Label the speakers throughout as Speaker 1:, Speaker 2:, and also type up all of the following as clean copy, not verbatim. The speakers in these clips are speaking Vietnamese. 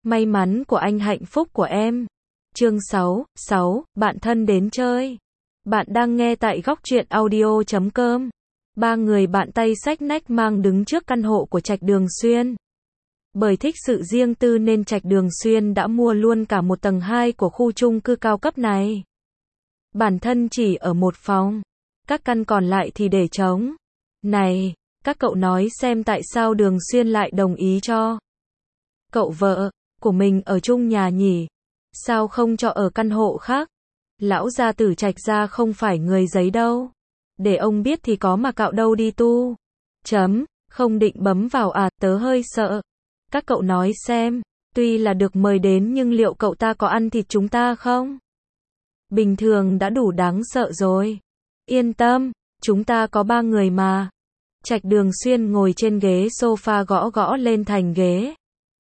Speaker 1: May mắn của anh hạnh phúc của em. Chương 6, bạn thân đến chơi. Bạn đang nghe tại góc truyện audio.com. Ba người bạn tay xách nách mang đứng trước căn hộ của Trạch Đường Xuyên. Bởi thích sự riêng tư nên Trạch Đường Xuyên đã mua luôn cả một tầng 2 của khu chung cư cao cấp này. Bản thân chỉ ở một phòng, các căn còn lại thì để trống. Này, các cậu nói xem tại sao Đường Xuyên lại đồng ý cho cậu vợ của mình ở chung nhà nhỉ? Sao không cho ở căn hộ khác? Lão gia tử Trạch gia không phải người giấy đâu. Để ông biết thì có mà cạo đâu đi tu. Không định bấm vào à, tớ hơi sợ. Các cậu nói xem, tuy là được mời đến nhưng liệu cậu ta có ăn thịt chúng ta không? Bình thường đã đủ đáng sợ rồi. Yên tâm, chúng ta có 3 người mà. Trạch Đường Xuyên ngồi trên ghế sofa gõ gõ lên thành ghế.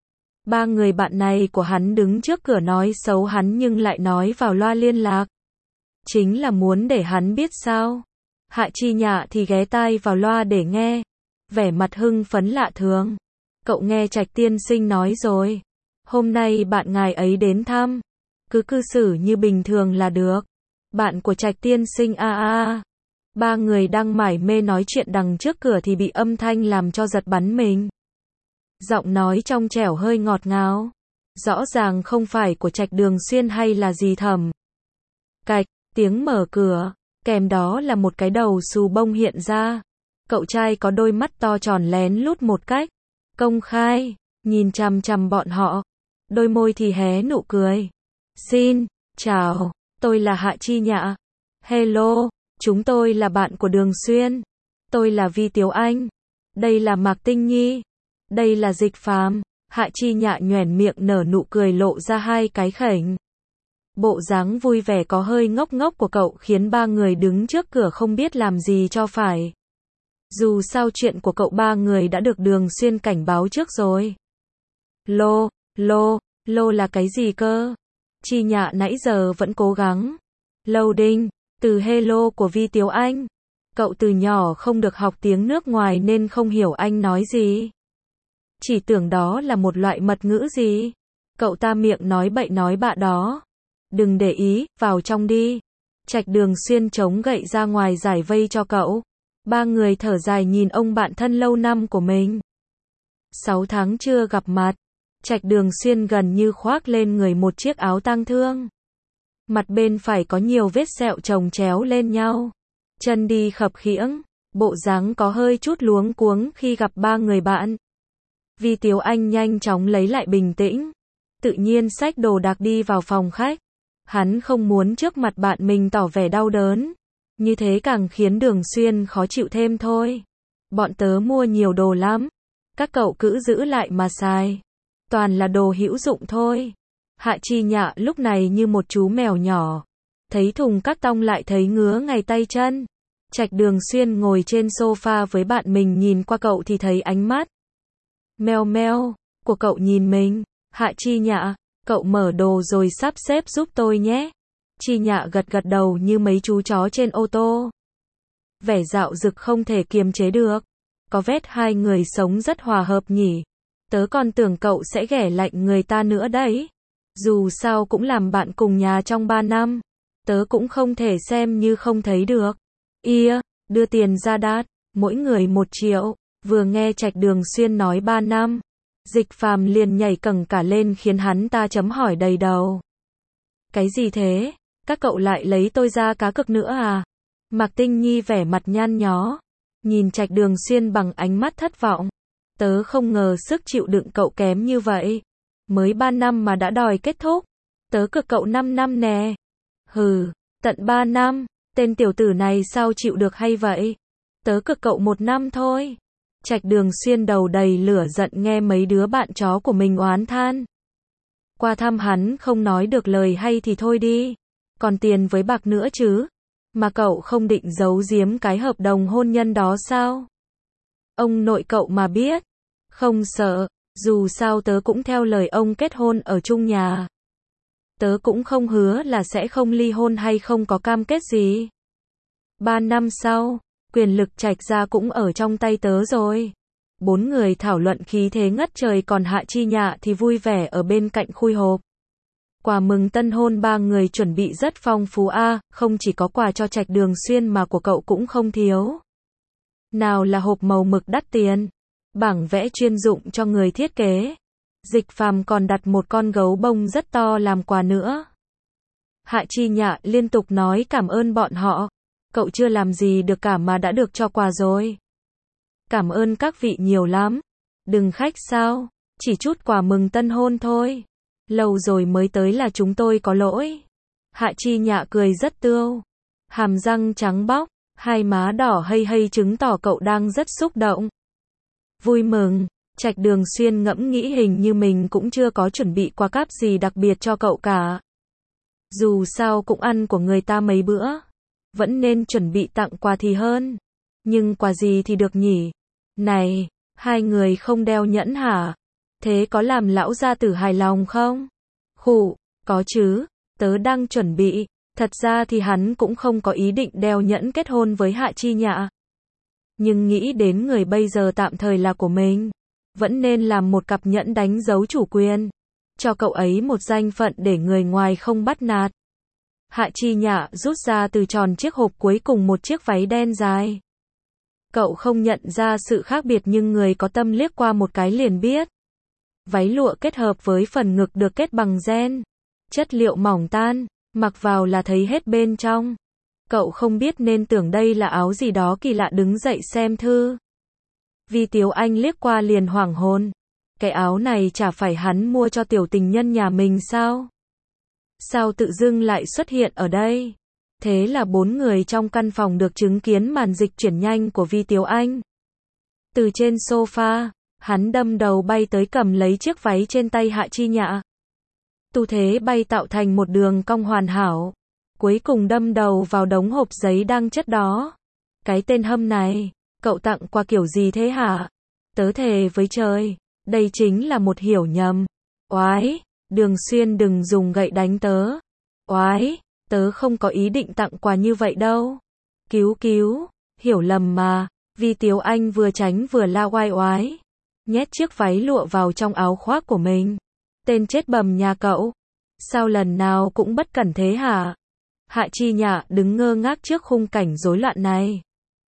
Speaker 1: 3 người bạn này của hắn đứng trước cửa nói xấu hắn nhưng lại nói vào loa liên lạc. Chính là muốn để hắn biết sao. Hạ Chi Nhạ thì ghé tai vào loa để nghe. Vẻ mặt hưng phấn lạ thường. Cậu nghe Trạch tiên sinh nói rồi. Hôm nay bạn ngài ấy đến thăm. Cứ cư xử như bình thường là được. Bạn của Trạch tiên sinh a. 3 người đang mải mê nói chuyện đằng trước cửa thì bị âm thanh làm cho giật bắn mình. Giọng nói trong trẻo hơi ngọt ngào. Rõ ràng không phải của Trạch Đường Xuyên hay là gì Thẩm. Cạch, tiếng mở cửa, kèm đó là một cái đầu xù bông hiện ra. Cậu trai có đôi mắt to tròn lén lút một cách công khai, nhìn chằm chằm bọn họ. Đôi môi thì hé nụ cười. Xin, chào, tôi là Hạ Chi Nhạ. Hello, chúng tôi là bạn của Đường Xuyên. Tôi là Vi Tiếu Anh. Đây là Mạc Tinh Nhi. Đây là Dịch Phàm. Hạ Chi Nhạ nhoẻn miệng nở nụ cười lộ ra 2 cái khểnh. Bộ dáng vui vẻ có hơi ngốc ngốc của cậu khiến 3 người đứng trước cửa không biết làm gì cho phải. Dù sao chuyện của cậu 3 người đã được Đường Xuyên cảnh báo trước rồi. Lô là cái gì cơ? Chi Nhạ nãy giờ vẫn cố gắng. Loading, từ hello của Vi Tiếu Anh. Cậu từ nhỏ không được học tiếng nước ngoài nên không hiểu anh nói gì. Chỉ tưởng đó là một loại mật ngữ gì. Cậu ta miệng nói bậy nói bạ đó. Đừng để ý, vào trong đi. Trạch Đường Xuyên chống gậy ra ngoài giải vây cho cậu. 3 người thở dài nhìn ông bạn thân lâu năm của mình. 6 tháng chưa gặp mặt. Trạch Đường Xuyên gần như khoác lên người một chiếc áo tang thương. Mặt bên phải có nhiều vết sẹo chồng chéo lên nhau. Chân đi khập khiễng. Bộ dáng có hơi chút luống cuống khi gặp 3 người bạn. Vi Tiếu Anh nhanh chóng lấy lại bình tĩnh. Tự nhiên xách đồ đạc đi vào phòng khách. Hắn không muốn trước mặt bạn mình tỏ vẻ đau đớn. Như thế càng khiến Đường Xuyên khó chịu thêm thôi. Bọn tớ mua nhiều đồ lắm. Các cậu cứ giữ lại mà xài. Toàn là đồ hữu dụng thôi. Hạ Chi Nhạ lúc này như một chú mèo nhỏ. Thấy thùng cắt tông lại thấy ngứa ngay tay chân. Trạch Đường Xuyên ngồi trên sofa với bạn mình nhìn qua cậu thì thấy ánh mắt meo meo của cậu nhìn mình. Hạ Chi Nhạ, cậu mở đồ rồi sắp xếp giúp tôi nhé. Chi Nhạ gật gật đầu như mấy chú chó trên ô tô. Vẻ dạo dực không thể kiềm chế được. Có vết 2 người sống rất hòa hợp nhỉ. Tớ còn tưởng cậu sẽ ghẻ lạnh người ta nữa đấy. Dù sao cũng làm bạn cùng nhà trong 3 năm. Tớ cũng không thể xem như không thấy được. Đưa tiền ra đát, mỗi người 1 triệu. Vừa nghe Trạch Đường Xuyên nói 3 năm. Dịch Phàm liền nhảy cẳng cả lên khiến hắn ta chấm hỏi đầy đầu. Cái gì thế? Các cậu lại lấy tôi ra cá cược nữa à? Mạc Tinh Nhi vẻ mặt nhăn nhó. Nhìn Trạch Đường Xuyên bằng ánh mắt thất vọng. Tớ không ngờ sức chịu đựng cậu kém như vậy. Mới 3 năm mà đã đòi kết thúc. Tớ cược cậu 5 năm nè. Hừ, tận 3 năm. Tên tiểu tử này sao chịu được hay vậy? Tớ cược cậu 1 năm thôi. Trạch Đường Xuyên đầu đầy lửa giận nghe mấy đứa bạn chó của mình oán than. Qua thăm hắn không nói được lời hay thì thôi đi. Còn tiền với bạc nữa chứ. Mà cậu không định giấu giếm cái hợp đồng hôn nhân đó sao? Ông nội cậu mà biết. Không sợ, dù sao tớ cũng theo lời ông kết hôn ở chung nhà. Tớ cũng không hứa là sẽ không ly hôn hay không có cam kết gì. 3 năm sau, quyền lực Trạch gia cũng ở trong tay tớ rồi. Bốn người thảo luận khí thế ngất trời, còn Hạ Chi Nhạ thì vui vẻ ở bên cạnh khui hộp. Quà mừng tân hôn ba người chuẩn bị rất phong phú a, không chỉ có quà cho Trạch Đường Xuyên mà của cậu cũng không thiếu. Nào là hộp màu mực đắt tiền, bảng vẽ chuyên dụng cho người thiết kế. Dịch Phàm còn đặt một con gấu bông rất to làm quà nữa. Hạ Chi Nhạ liên tục nói cảm ơn bọn họ. Cậu chưa làm gì được cả mà đã được cho quà rồi. Cảm ơn các vị nhiều lắm. Đừng khách sao, chỉ chút quà mừng tân hôn thôi. Lâu rồi mới tới là chúng tôi có lỗi. Hạ Chi Nhạ cười rất tươi. Hàm răng trắng bóc, hai má đỏ hây hây chứng tỏ cậu đang rất xúc động. Vui mừng, Trạch Đường Xuyên ngẫm nghĩ hình như mình cũng chưa có chuẩn bị quà cáp gì đặc biệt cho cậu cả. Dù sao cũng ăn của người ta mấy bữa. Vẫn nên chuẩn bị tặng quà thì hơn. Nhưng quà gì thì được nhỉ? Này, hai người không đeo nhẫn hả? Thế có làm lão gia tử hài lòng không? Khụ, có chứ, tớ đang chuẩn bị. Thật ra thì hắn cũng không có ý định đeo nhẫn kết hôn với Hạ Chi Nhạ. Nhưng nghĩ đến người bây giờ tạm thời là của mình, vẫn nên làm một cặp nhẫn đánh dấu chủ quyền. Cho cậu ấy một danh phận để người ngoài không bắt nạt. Hạ Chi Nhạ rút ra từ tròn chiếc hộp cuối cùng một chiếc váy đen dài. Cậu không nhận ra sự khác biệt nhưng người có tâm liếc qua một cái liền biết. Váy lụa kết hợp với phần ngực được kết bằng ren. Chất liệu mỏng tan, mặc vào là thấy hết bên trong. Cậu không biết nên tưởng đây là áo gì đó kỳ lạ đứng dậy xem thư. Vi Tiếu Anh liếc qua liền hoảng hồn. Cái áo này chả phải hắn mua cho tiểu tình nhân nhà mình sao? Sao tự dưng lại xuất hiện ở đây? Thế là bốn người trong căn phòng được chứng kiến màn dịch chuyển nhanh của Vi Tiếu Anh. Từ trên sofa, hắn đâm đầu bay tới cầm lấy chiếc váy trên tay Hạ Chi Nhạ. Tư thế bay tạo thành một đường cong hoàn hảo. Cuối cùng đâm đầu vào đống hộp giấy đang chất đó. Cái tên hâm này, cậu tặng quà kiểu gì thế hả? Tớ thề với trời, đây chính là một hiểu nhầm. Oái, Đường Xuyên đừng dùng gậy đánh tớ. Oái, tớ không có ý định tặng quà như vậy đâu. Cứu, hiểu lầm mà. Vi Tiếu Anh vừa tránh vừa la oai oái. Nhét chiếc váy lụa vào trong áo khoác của mình. Tên chết bầm nhà cậu. Sao lần nào cũng bất cẩn thế hả? Hạ Chi Nhạ đứng ngơ ngác trước khung cảnh rối loạn này.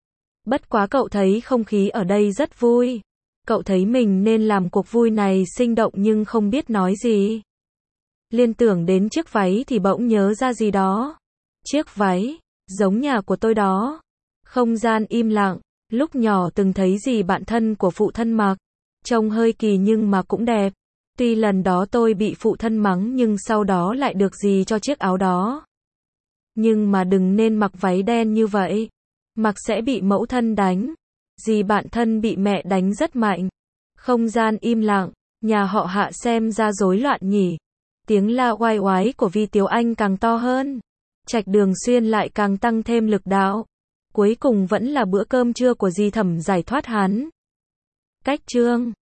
Speaker 1: Bất quá cậu thấy không khí ở đây rất vui. Cậu thấy mình nên làm cuộc vui này sinh động nhưng không biết nói gì. Liên tưởng đến chiếc váy thì bỗng nhớ ra gì đó. Chiếc váy, giống nhà của tôi đó. Không gian im lặng, lúc nhỏ từng thấy gì bạn thân của phụ thân mặc. Trông hơi kỳ nhưng mà cũng đẹp. Tuy lần đó tôi bị phụ thân mắng nhưng sau đó lại được gì cho chiếc áo đó. Nhưng mà đừng nên mặc váy đen như vậy. Mặc sẽ bị mẫu thân đánh. Dì bạn thân bị mẹ đánh rất mạnh. Không gian im lặng, nhà họ Hạ xem ra rối loạn nhỉ. Tiếng la oai oái của Vi Tiếu Anh càng to hơn. Trạch Đường Xuyên lại càng tăng thêm lực đạo. Cuối cùng vẫn là bữa cơm trưa của dì Thẩm giải thoát hắn. Cách chương